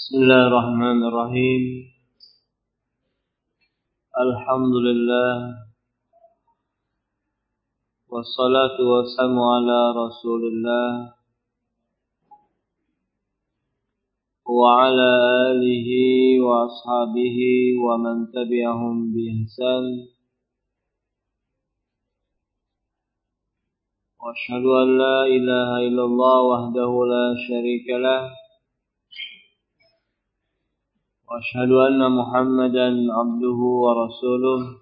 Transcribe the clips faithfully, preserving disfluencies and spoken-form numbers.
Bismillahirrahmanirrahim. Alhamdulillah. Wassalatu wassalamu ala Rasulillah wa ala alihi wa ashabihi wa man tabi'ahum bi ihsan. Wa asyhadu an la ilaha illallah wahdahu la syarika lah. Wa asyhadu anna Muhammadan abduhu wa rasuluh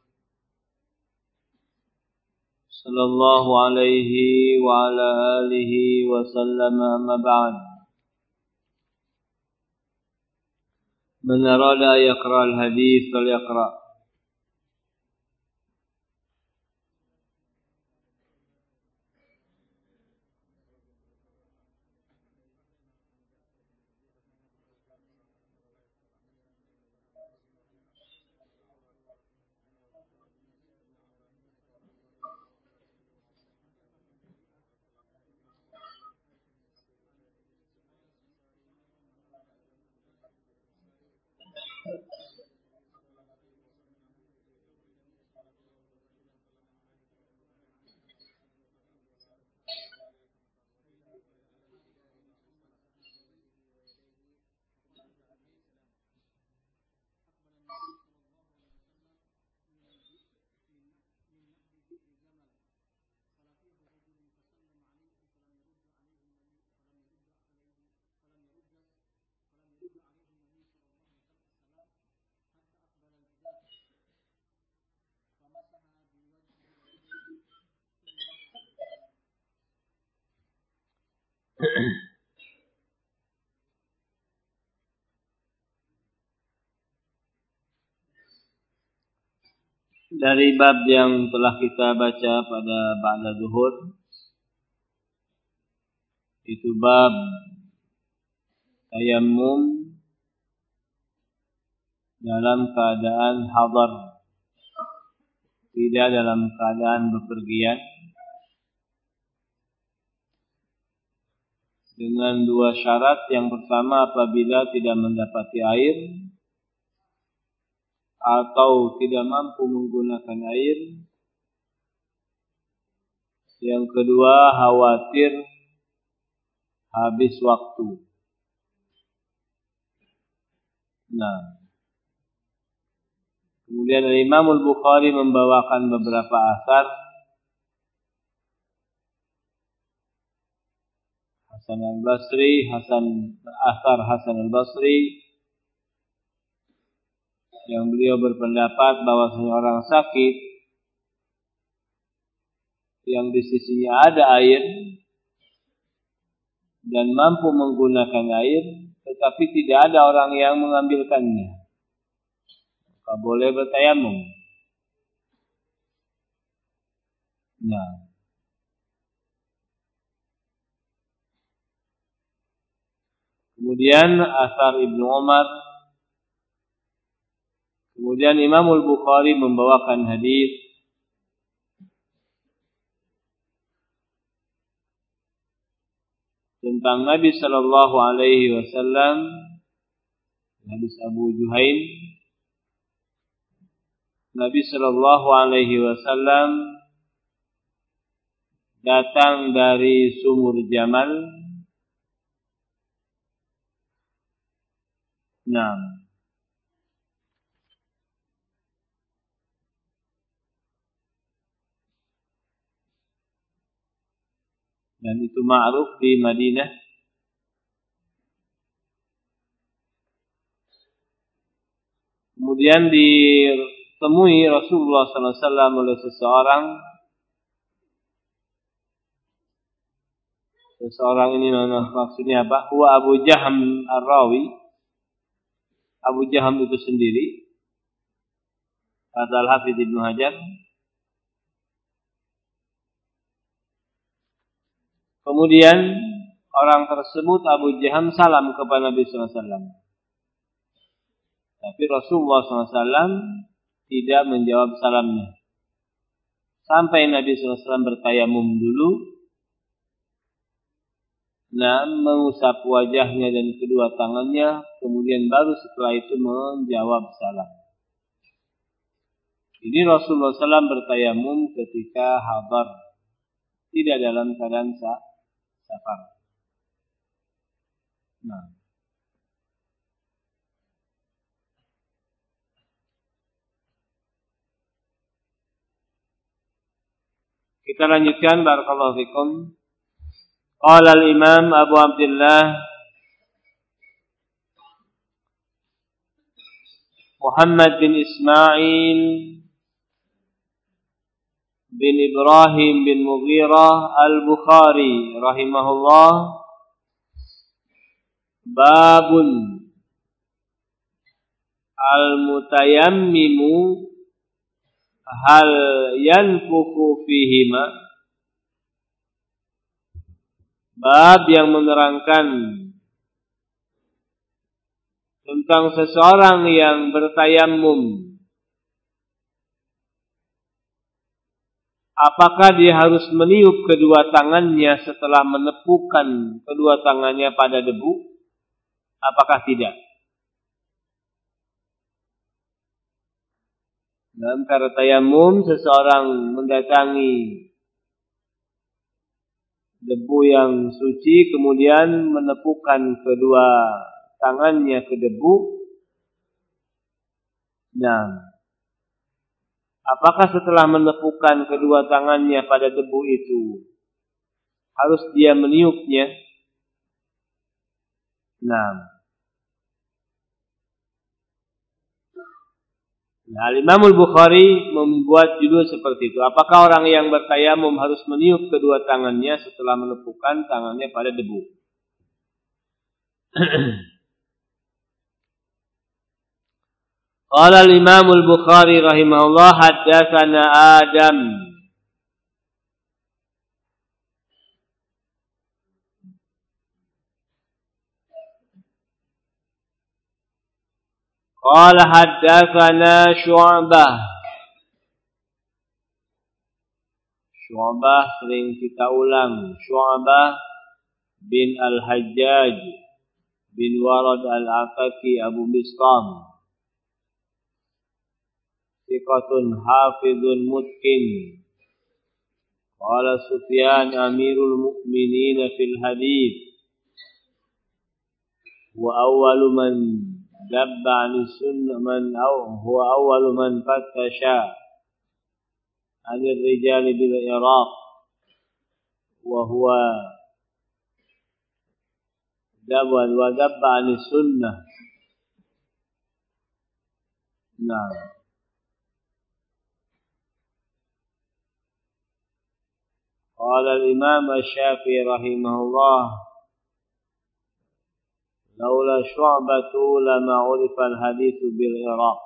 sallallahu alaihi wa ala alihi wa sallama, amma ba'd. Man arada yaqra al-hadith falyaqra. Dari bab yang telah kita baca pada ba'da zuhur, itu bab tayammum dalam keadaan hadar, tidak dalam keadaan bepergian, dengan dua syarat. Yang pertama, apabila tidak mendapati air atau tidak mampu menggunakan air. Yang kedua, khawatir habis waktu. Nah, kemudian Imam Al-Bukhari membawakan beberapa asar Hasan Al-Basri, Hasan asar Hasan Al-Basri, yang beliau berpendapat bahwasanya orang sakit yang di sisinya ada air dan mampu menggunakan air, tetapi tidak ada orang yang mengambilkannya, maka boleh bertayamum. Nah, kemudian asar Ibnu Umar. Kemudian Imam Al-Bukhari membawakan hadis tentang Nabi sallallahu alaihi wasallam, hadis Abu Juhaim. Nabi sallallahu alaihi wasallam datang dari sumur Jamal. Nah, dan itu ma'ruf di Madinah. Kemudian ditemui Rasulullah sallallahu alaihi wasallam oleh seseorang. Seseorang ini maksudnya apa? Huwa Abu Jaham Ar-Rawi. Abu Jaham itu sendiri, kata Al-Hafidz Ibnu Hajar. Kemudian orang tersebut, Abu Jaham, salam kepada Nabi sallallahu alaihi wasallam. Tapi Rasulullah sallallahu alaihi wasallam tidak menjawab salamnya. Sampai Nabi sallallahu alaihi wasallam bertayamum dulu. Nah, mengusap wajahnya dan kedua tangannya, kemudian baru setelah itu menjawab salam. Ini Rasulullah shallallahu alaihi wasallam bertayamum ketika hadar, tidak dalam keadaan safar. Nah, kita lanjutkan. Barakallahu fikum. Qala al-Imam Abu Abdullah Muhammad bin Ismail bin Ibrahim bin Mughirah al-Bukhari rahimahullah, babun al-mutayammimu hal yanfuku fihima. Bab yang menerangkan tentang seseorang yang bertayamum, apakah dia harus meniup kedua tangannya setelah menepukan kedua tangannya pada debu, apakah tidak? Dalam cara tayamum, seseorang mendatangi debu yang suci, kemudian menepukan kedua tangannya ke debu. Nah, apakah setelah menepukan kedua tangannya pada debu itu harus dia meniupnya? Nah, Nah, Imam Al-Bukhari membuat judul seperti itu. Apakah orang yang bertayamum harus meniup kedua tangannya setelah menepukan tangannya pada debu? Qala al-Imam Al-Bukhari rahimahullah, haddatsana Adam Qala haddatsana Syu'bah. Syu'bah sering kita ulang. Syu'bah bin Al-Hajjaj bin Warad Al-Ataki Abu Bistam. Thiqatun hafizun mutqin. Qala Sufyan amirul mu'minin fil hadits. Wa awwalu man dabba 'an sunnah man aw huwa awwalu man fattasha 'an ar-rijal bil Iraq wa huwa dabba wa dabba 'an sunnah. Nah, qala al-Imam Asy-Syafi'i rahimahullah, laula Syu'batu lama 'urifa al-hadits bil Iraq.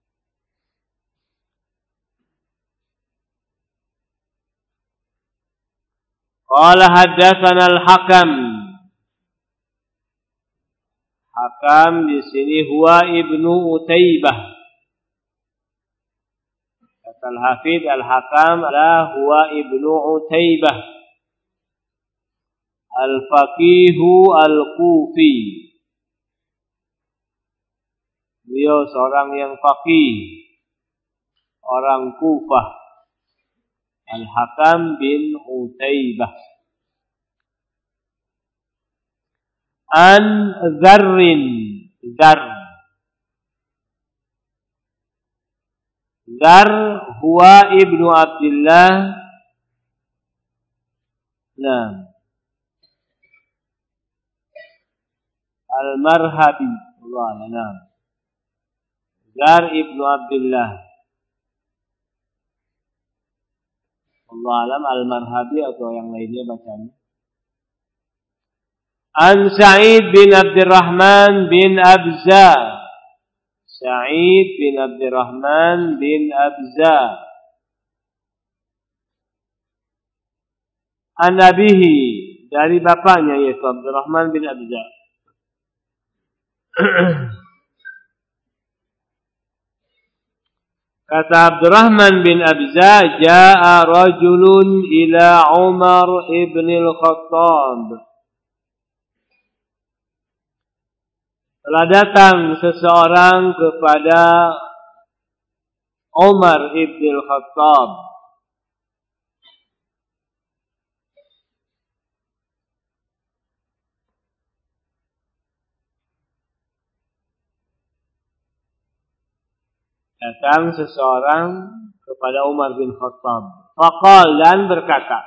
Qala haddatsana al-Hakam. Hakam di sini huwa Ibnu Utaibah. Kata al-Hafidz al-Hakam la huwa Ibnu Utaibah al-Faqihu al-Kufi. Beliau seorang yang faqih, orang Kufah. Al-Hakam bin Utaibah. An Zarrin. Zar. Zar huwa Ibnu Abdullah. Nah. Al-Marhabi. Allah alam. Zar Ibnu Abdullah. Allah alam Al-Marhabi atau yang lainnya bacanya. An Sa'id bin Abdurrahman bin Abza. Sa'id bin Abdurrahman bin Abza. An abihi, dari bapaknya yaitu Abdurrahman bin Abza. Kata Abdurrahman bin Abza, jaa rajulun ila Umar ibn al-Khattab. Telah datang seseorang kepada Umar ibn Khattab. Datang seseorang kepada Umar bin Khattab. Faqal, dan berkata.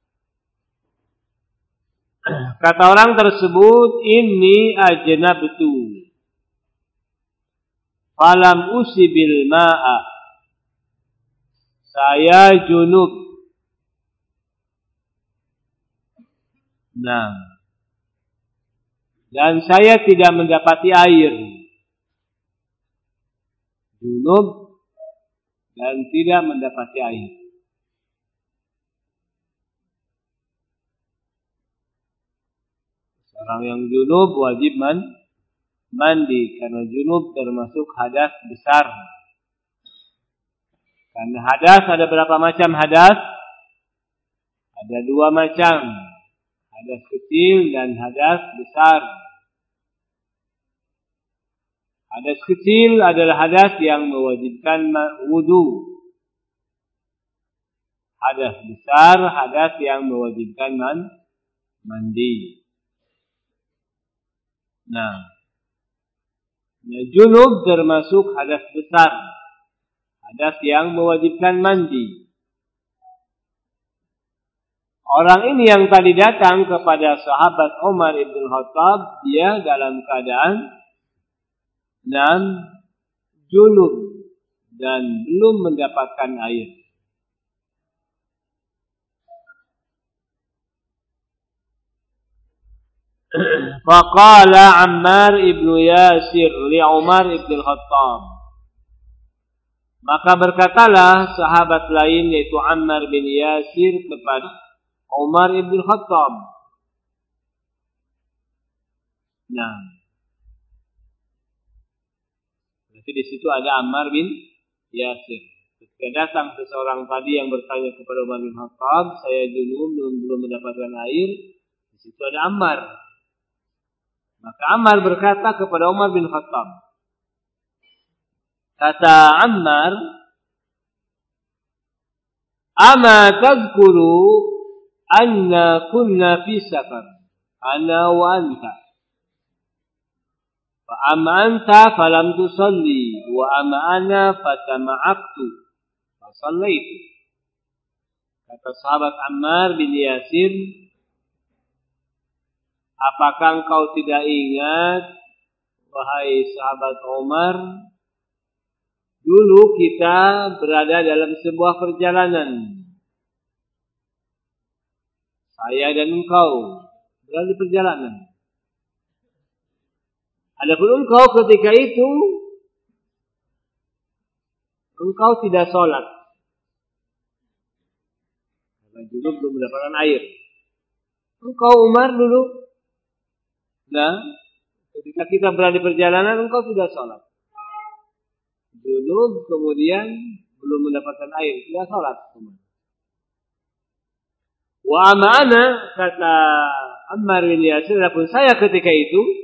Kata orang tersebut, inni ajnabtu. Falam usibil ma'a. Saya junub. Nah. Dan saya tidak mendapati air. Junub dan tidak mendapati air. Orang yang junub wajib man, mandi. Karena junub termasuk hadas besar. Karena hadas ada berapa macam hadas? Ada dua macam. Hadas kecil dan hadas besar. Hadas kecil adalah hadas yang mewajibkan wudu. Hadas besar, hadas yang mewajibkan man, mandi. Nah, nah, junub termasuk hadas besar. Hadas yang mewajibkan mandi. Orang ini yang tadi datang kepada sahabat Umar ibn Khattab, dia dalam keadaan dan junub dan belum mendapatkan air. Faqala Ammar ibn Yasir li Umar ibn Khattab. Maka berkatalah sahabat lain yaitu Ammar bin Yasir kepada Umar ibn Khattab. Nah, di situ ada Ammar bin Yasir. Ketika datang seseorang tadi yang bertanya kepada Umar bin Khattab, saya junub belum belum mendapatkan air. Di situ ada Ammar. Maka Ammar berkata kepada Umar bin Khattab. Kata Ammar, "Ama tadhkuru anna kunna fi safar, ana wa anta." Fa'ama anta falam tusalli wa ama ana fatama'aktu fasallaitu. Kata sahabat Ammar bin Yasir, apakah engkau tidak ingat, wahai sahabat Umar, dulu kita berada dalam sebuah perjalanan. Saya dan engkau berada di perjalanan. Adapun engkau ketika itu, engkau tidak sholat. Karena junub belum mendapatkan air. Engkau Umar dulu. Nah, ketika kita berada di perjalanan, engkau tidak sholat. Junub kemudian belum mendapatkan air, tidak sholat. Wa amana, kata Ammar bin Yasir, adapun saya ketika itu,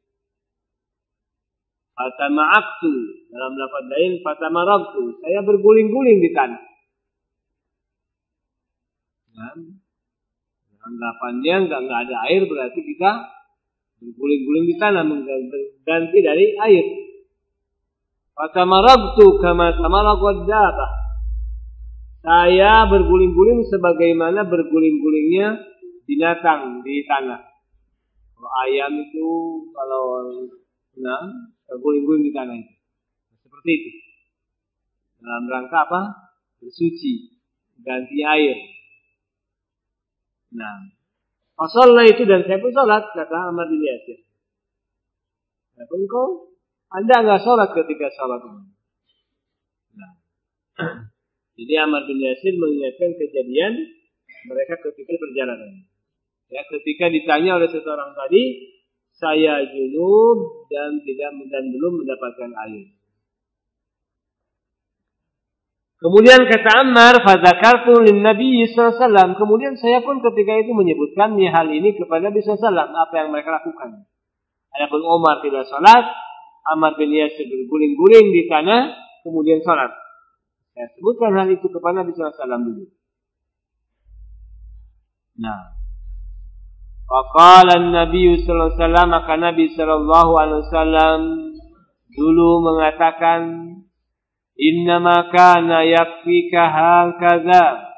fatama'aktu, dalam lafaz lain fatamarabtu, saya berguling-guling di tanah. Nah, anggapannya enggak enggak ada air, berarti kita berguling-guling di tanah, mengganti dari air. Fatamarabtu kama tamaraqad dabah. Saya berguling-guling sebagaimana berguling-gulingnya binatang di tanah. Kalau ayam itu kalau nah berguling-guling di tanah itu. Seperti itu. Dalam rangka apa? Bersuci. Ganti air. Nah. Fasallah itu dan saya pun sholat. Kata Ammar bin Yasir. Adapun kau, Anda enggak sholat ketika sholat itu. Nah. Jadi Ammar bin Yasir mengingatkan kejadian mereka ketika perjalanan. Ya, ketika ditanya oleh seseorang tadi, saya junub dan tidak dan belum mendapatkan air. Kemudian kata Ammar, fadzakartu lin Nabi sallallahu alaihi wasallam. Kemudian saya pun ketika itu menyebutkan hal ini kepada Nabi sallallahu alaihi wasallam, apa yang mereka lakukan. Adapun Umar tidak sholat, Ammar bin Yasir berguling-guling di tanah, kemudian sholat. Saya sebutkan hal itu kepada Nabi sallallahu alaihi wasallam dulu. Nah, faqala an-nabiy sallallahu alaihi wasallam, maka Nabi sallallahu alaihi wasallam dulu mengatakan, innama kana yakfika hakaza.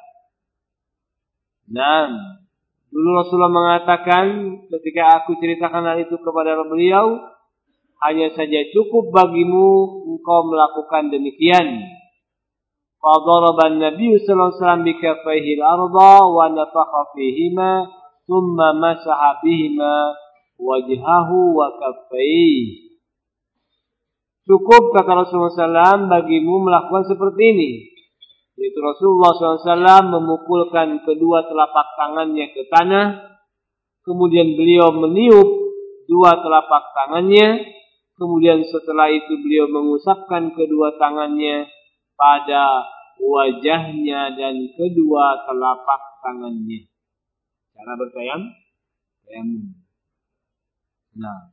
Nah, dulu Rasulullah mengatakan ketika aku ceritakan hal itu kepada beliau, hanya saja cukup bagimu engkau melakukan demikian. Fadaraba an-nabiy sallallahu alaihi wasallam bikaffaihi al-ardha wa nafakha fihima thumma masaha bihima wajhahu wa kaffaihi. Cukup, kata Rasulullah sallallahu alaihi wasallam, bagimu melakukan seperti ini. Yaitu Rasulullah sallallahu alaihi wasallam memukulkan kedua telapak tangannya ke tanah, kemudian beliau meniup dua telapak tangannya, kemudian setelah itu beliau mengusapkan kedua tangannya pada wajahnya dan kedua telapak tangannya. Cara bertayam, tayamum. Nah,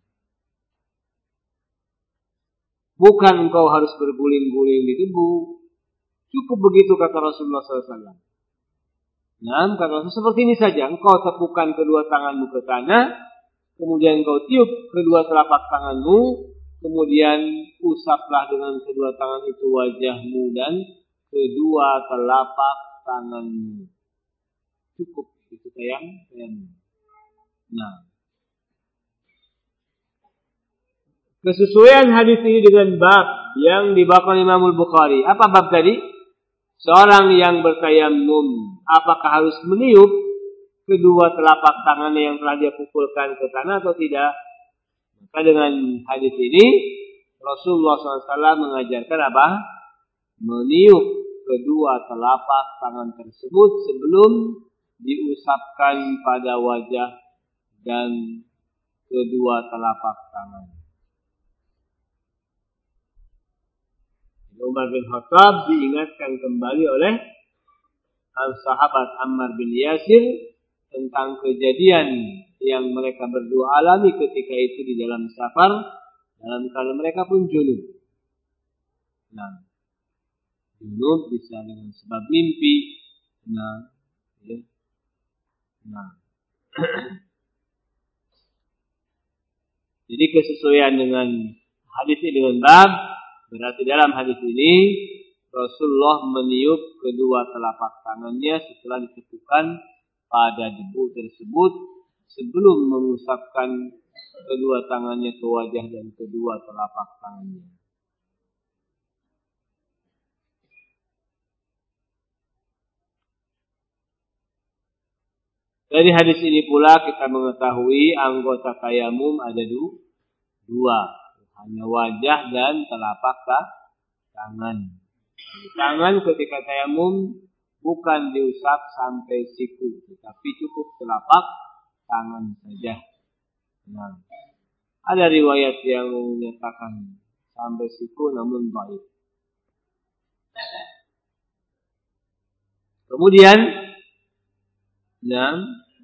bukan engkau harus berguling-guling di debu. Cukup begitu, kata Rasulullah sallallahu alaihi wasallam. Nah, kata Rasulullah, seperti ini saja. Engkau tepukkan kedua tanganmu ke tanah, kemudian engkau tiup kedua telapak tanganmu, kemudian usaplah dengan kedua tangan itu wajahmu dan kedua telapak tanganmu. Cukup itu sayang, sayang. Nah, kesesuaian hadis ini dengan bab yang dibawakan Imam Al-Bukhari. Apa bab tadi? Seorang yang bertayamum, apakah harus meniup kedua telapak tangannya yang telah dia pukulkan ke tanah atau tidak? Maka dengan hadis ini Rasulullah sallallahu alaihi wasallam mengajarkan apa? Meniup kedua telapak tangan tersebut sebelum diusapkan pada wajah dan kedua telapak tangan. Umar bin Khattab diingatkan kembali oleh sahabat Ammar bin Yasir tentang kejadian yang mereka berdua alami ketika itu di dalam safar, dalam keadaan mereka pun junub. Nah, junub bisa dengan sebab mimpi. Nah, ya. Nah. Jadi kesesuaian dengan hadis ini dengan bab, berarti dalam hadis ini Rasulullah meniup kedua telapak tangannya setelah ditepukan pada debu tersebut sebelum mengusapkan kedua tangannya ke wajah dan kedua telapak tangannya. Dari hadis ini pula kita mengetahui anggota tayamum ada dua, hanya wajah dan telapak tangan. Tangan ketika tayamum bukan diusap sampai siku, tetapi cukup telapak tangan saja. Nah, ada riwayat yang menyatakan sampai siku namun dhaif. Kemudian, nah,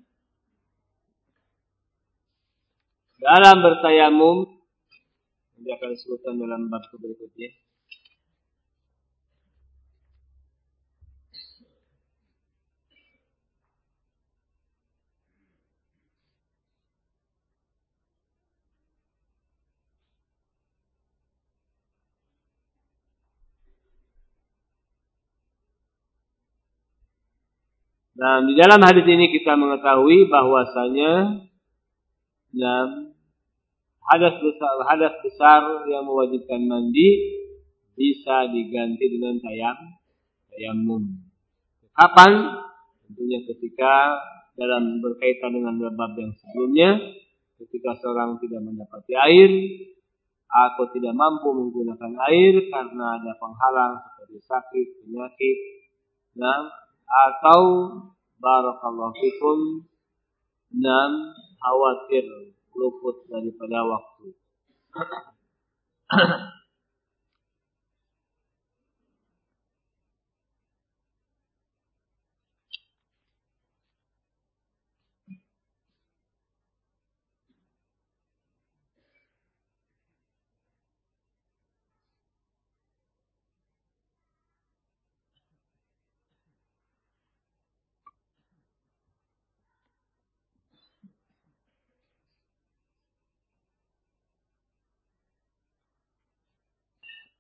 dalam bertayamum, dia akan disebutkan dalam bab berikutnya. Nah, di dalam hadis ini kita mengetahui bahwasanya dalam hadas besar, hadas besar yang mewajibkan mandi bisa diganti dengan tayam, tayamum. Kapan? Tentunya ketika dalam berkaitan dengan bab yang sebelumnya, ketika seorang tidak mendapati air atau tidak mampu menggunakan air karena ada penghalang seperti sakit, penyakit, nah, atau barakallahu fikum, enam, khawatir luput daripada waktu.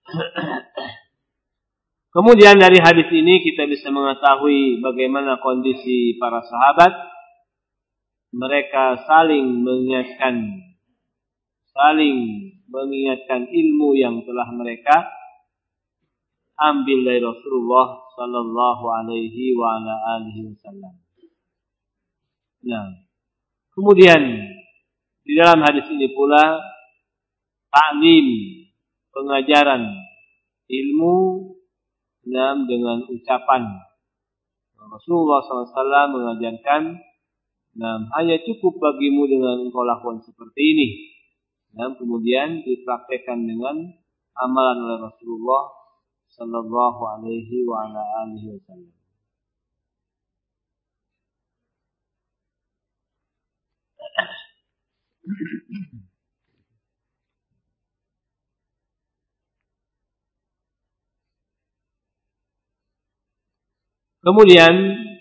Kemudian dari hadis ini kita bisa mengetahui bagaimana kondisi para sahabat. Mereka saling mengingatkan, saling mengingatkan ilmu yang telah mereka ambil dari Rasulullah sallallahu alaihi wa ala alihi wasallam. Nah, kemudian di dalam hadis ini pula ta'lim, pengajaran ilmu Nam dengan ucapan Rasulullah sallallahu alaihi wasallam mengajarkan, nam hanya cukup bagimu dengan engkau lakukan seperti ini. Dan kemudian dipraktekkan dengan amalan oleh Rasulullah sallallahu alaihi wa ala alihi wasallam. Kemudian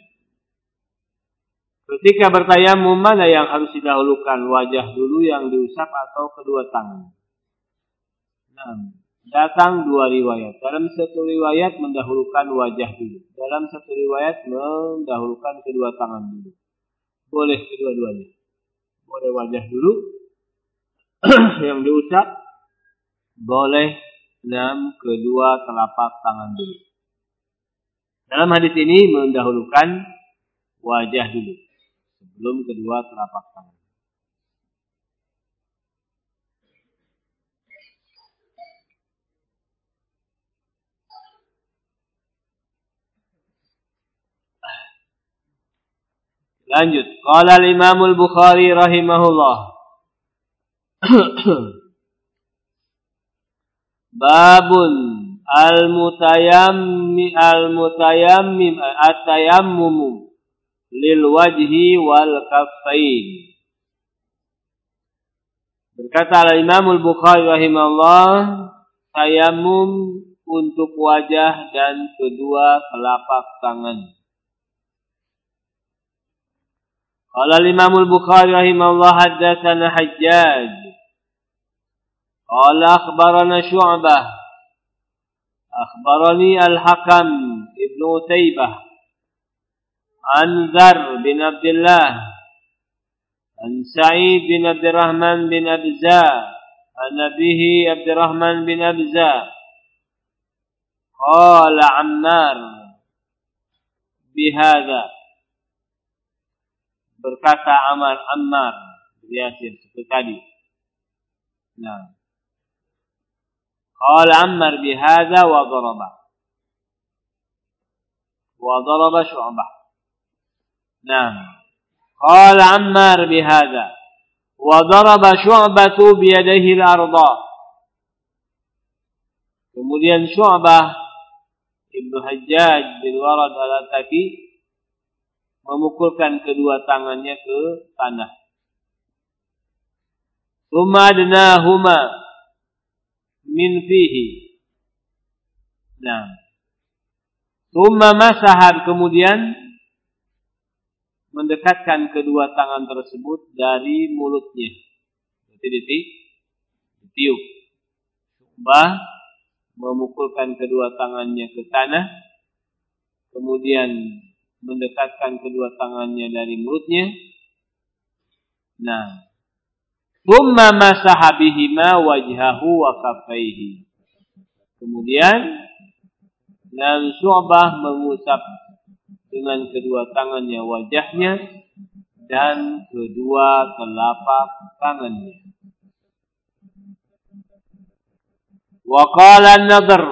ketika bertayamum, mana yang harus didahulukan, wajah dulu yang diusap atau kedua tangan? Nah, datang dua riwayat. Dalam satu riwayat mendahulukan wajah dulu. Dalam satu riwayat mendahulukan kedua tangan dulu. Boleh kedua-duanya. Boleh wajah dulu yang diusap. Boleh enam kedua telapak tangan dulu. Dalam hadis ini mendahulukan wajah dulu sebelum kedua telapak tangan. Lanjut. Qala al-Imam al-Bukhari rahimahullah. Babun al-mutayammim al-mutayammim at-tayammum lil wajhi wal kaffain. Berkata al-Imam al-Bukhari rahimahullah, tayammum untuk wajah dan kedua telapak tangan. Qala al-Imam al-Bukhari rahimahullah haddatsana Hajjaj. Qala akhbarana Syu'bah. Akhbarani al-Hakam Ibn Utaybah. An Dzar bin Abdullah. An Sa'id bin Abdurrahman bin Abza. An abihi Abdurrahman bin Abza. Qala Ammar bihadza. Berkata Ammar Ammar Yasir seperti tadi. Nah. Qala Ammar bihadza wa daraba. Wa daraba Syu'bah. Nah. Qala Ammar bihadza wa daraba Syu'batu bi yadihi al-ardha. Kemudian Syu'bah Ibnu Hajjaj bin Warad al-Ataki memukulkan kedua tangannya ke tanah. Tsumma adnahuma min fihi. Nah. Tsumma masahan, kemudian mendekatkan kedua tangan tersebut dari mulutnya. Berarti ditiup. Syu'bah memukulkan kedua tangannya ke tanah, kemudian mendekatkan kedua tangannya dari mulutnya. Nah, tsumma masaha bihima wajhahu wa kaffaihi. Kemudian dan Syu'bah mengusap dengan kedua tangannya wajahnya dan kedua telapak tangannya. Wa qala an-Nadhr.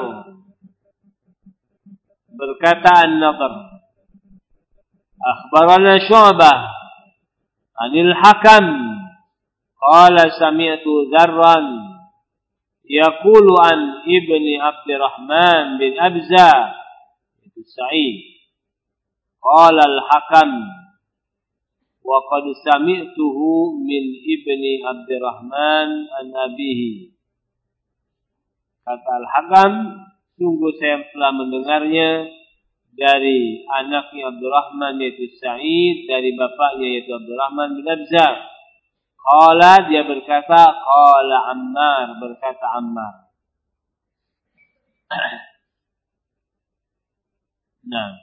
Berkata an-Nadhr, akhbarana Syu'bah anil Hakam qala sami'tu Dzarran yaqulu an ibni Abdurrahman bin Abza itu Sa'id qala al-Hakam wa qad sami'tuhu min ibni Abdurrahman an abihi. Kata al-Hakam, sungguh saya telah mendengarnya dari anaknya Abdurrahman yaitu Sa'id, dari bapaknya yaitu Abdurrahman bin Abza. Qala, dia berkata, qala Ammar, berkata Ammar. Nah.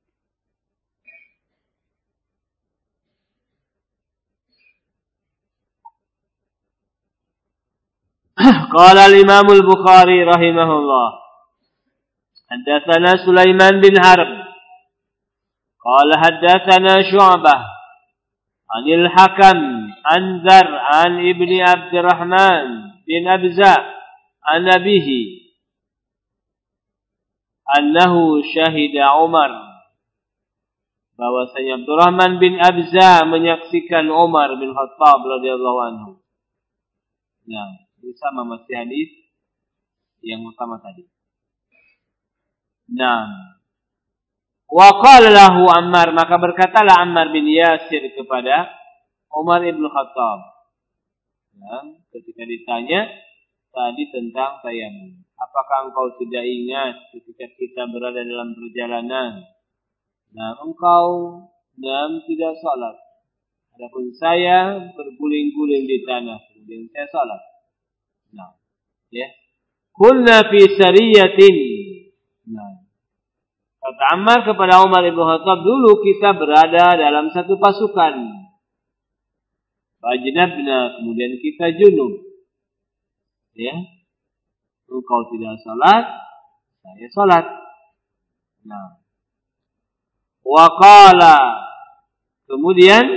Qala al-Imam al-Bukhari rahimahullah. Haddatsana Sulaiman bin Harb. Qala haddatsana Syu'bah. Anil Hakam an Dzar an Ibni Abdurrahman bin Abza an abihi annahu syahida Umar, bahwasanya Abdurrahman bin Abza menyaksikan Umar bin Khattab radhiyallahu anhu. Nah, ini sama masih hadis yang utama tadi. Nah, wa qala lahu Ammar, maka berkatalah Ammar bin Yasir kepada Umar bin Khattab. Nah, ketika ditanya tadi tentang tayamum, apakah engkau tidak ingat ketika kita berada dalam perjalanan, nah engkau dan tidak salat, adapun saya berguling-guling di tanah, kemudian saya salat. Nah, ya. Kunna fi sariyatin. Nah, kata Ammar kepada Umar bin Khattab, dulu kita berada dalam satu pasukan. Fajnabna, kemudian kita junub. Ya. Engkau tidak salat, saya salat. Nah. Wa qala, kemudian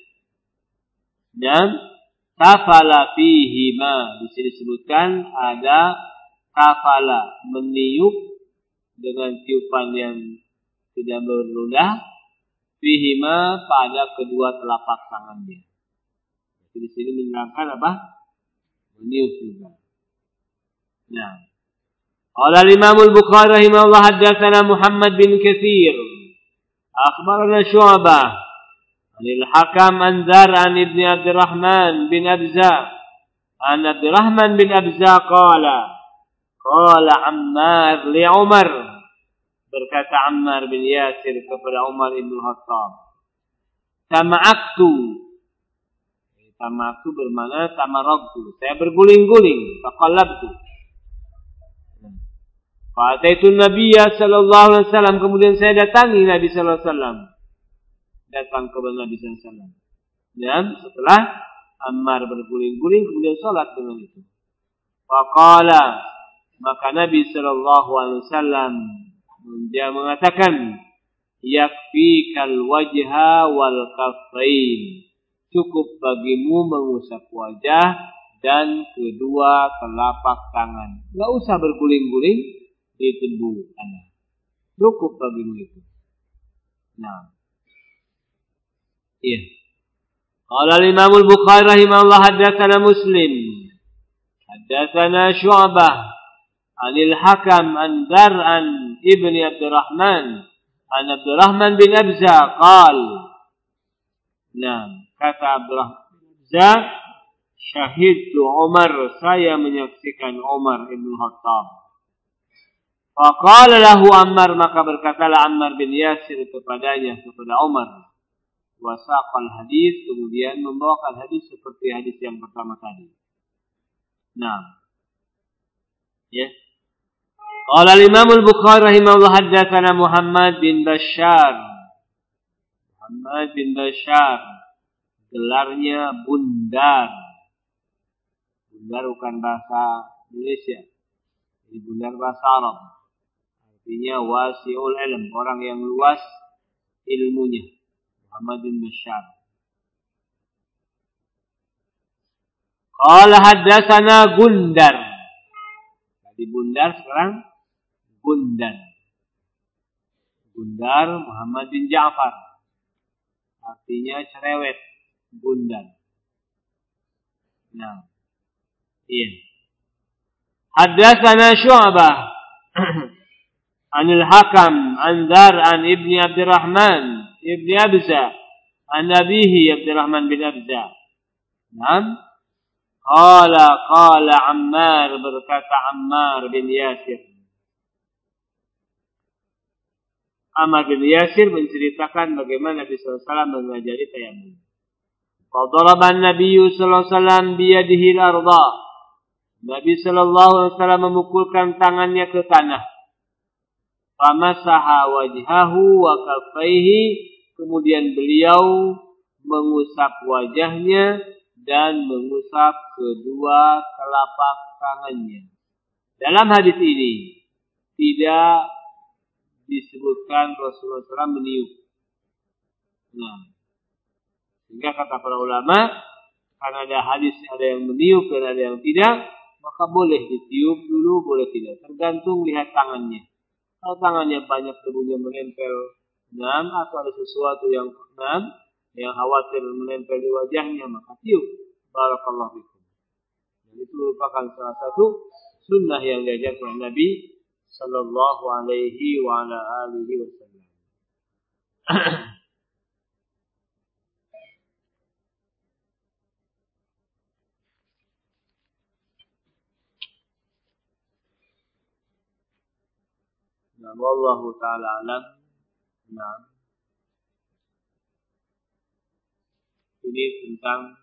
dan kafala fihi ma, di sini disebutkan ada kafala, meniup dengan tiupan yang tidak berludah, fihi ma, pada kedua telapak tangannya. Jadi di sini menerangkan apa? Meniup juga. Nah, qala al-Imam al-Bukhari rahimahullah haddatsana Muhammad bin Katsir akhbarana Syu'bah Anil Hakam an Dzar an Ibni Abdurrahman bin Abza an Abdurrahman bin Abza qala qala Ammar li Umar, berkata Ammar bin Yasir kepada Umar bin Khattab, tama'aktu, tama'aktu bermakna tamarabtu, saya berguling-guling, faqallabtu, fa'ataitu Nabiyya sallallahu alaihi wasallam, kemudian saya datangi Nabi sallallahu alaihi wasallam, datang kepada Nabi sallallahu alaihi wasallam. Dan setelah Ammar berguling-guling, kemudian salat dengan itu. Faqala, maka Nabi sallallahu alaihi wasallam dia mengatakan, yakfikal wajha wal kaffain, cukup bagimu mengusap wajah dan kedua telapak tangan. Enggak usah berguling-guling di tubuh Anda. Cukup bagimu itu. Nah, iya. Qala al-Imam al-Bukhari rahimahullah haddatsana Muslim haddatsana Syu'bah Anil Hakam an Dzar an Ibni Abdurrahman an Abdurrahman bin Abza qal. Nah, kata Abdurrahman bin Abza, syahidtu Umar, saya menyaksikan Umar ibn Khattab. Faqala lahu Ammar, maka berkatalah Ammar bin Yasir kepadanya, kepada Umar, wasaqal hadis, kemudian membawakan hadis seperti hadis yang pertama tadi. Nah, ya. Qala al-Imam al-Bukhari rahimahullah haddatsana Muhammad bin Bashar. Muhammad bin Bashar, gelarnya Bundar. Bundar bukan bahasa Indonesia. Ini Bundar bahasa Arab. Artinya wasi'ul ilm, orang yang luas ilmunya. Muhammad bin Bashar. Qala haddatsana Gundar. Tadi Bundar, sekarang Gundar. Gundar Muhammad bin Ja'far. Artinya cerewet, Gundar. Nah, iya. Haddatsana Syu'bah Anil Hakam an Dzar an Ibni Abdurrahman Ibni Abza an abihi Abdurrahman bin Abza. Naam. Qala qala Ammar, berkata Ammar bin Yasir. Ammar bin Yasir menceritakan bagaimana Nabi sallallahu alaihi wasallam mengajari tayamum. Fadaraba an-Nabiy sallallahu alaihi wasallam biyadihi al-ardha. Nabi Shallallahu Alaihi Wasallam memukulkan tangannya ke tanah. Famasaha wajhahu wa kaffaihi, kemudian beliau mengusap wajahnya dan mengusap kedua telapak tangannya. Dalam hadis ini tidak disebutkan Rasulullah shallallahu alaihi wasallam meniup. Nah, sehingga kata para ulama, karena ada hadis ada yang meniup dan ada yang tidak, maka boleh ditiup dulu, boleh tidak. Tergantung lihat tangannya. Kalau tangannya banyak debunya menempel, enam atau ada sesuatu yang enam yang khawatir menempel di wajahnya, maka tiup. Barakallahu fikum. Dan itu merupakan salah satu sunnah yang diajarkan oleh Nabi Sallallahu Alaihi wa ala alihi Wasallam. Nah, wallahu taala alam. Nah, ini tentang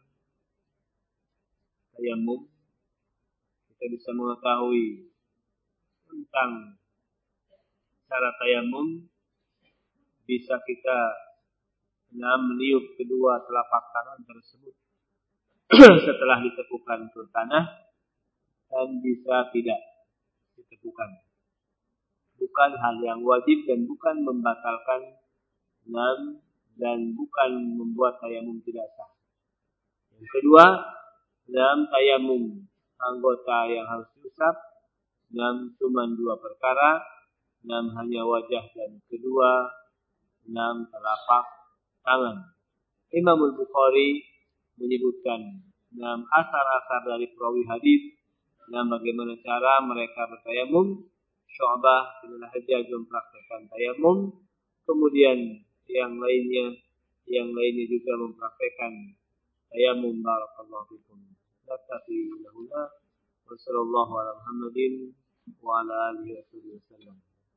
tayamum. Kita bisa mengetahui tentang cara tayamum, bisa kita nah, meniup kedua telapak tangan tersebut setelah ditepukan ke tanah, dan bisa tidak ditepukan. Bukan hal yang wajib dan bukan membatalkan nam, dan bukan membuat tayamum tidak sah. Yang kedua, dalam tayamum anggota yang harus diusap, nam cuma dua perkara, nam hanya wajah dan kedua nam telapak tangan. Imam Al-Bukhari menyebutkan nam asar-asar dari perawi hadis, nam bagaimana cara mereka bertayamum. Syu'bah bin Al-Hajjaj mempraktikkan tayamum, kemudian yang lainnya yang lainnya juga mempraktikkan tayamum. Barakallahu fikum. Naktafi lahuna wa sallallahu ala Muhammadin wa ala alihi wasallam.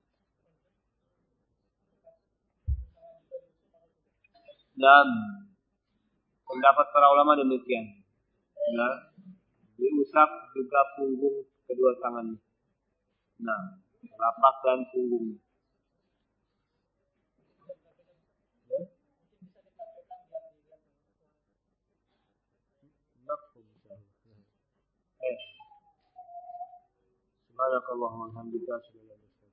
Dan pendapat para ulama demikian. Nah, diusap juga punggung kedua tangannya. Nah, telapak dan punggungnya. Eh. Subhanakallahumma wa bihamdika asyhadu an la ilaha illa anta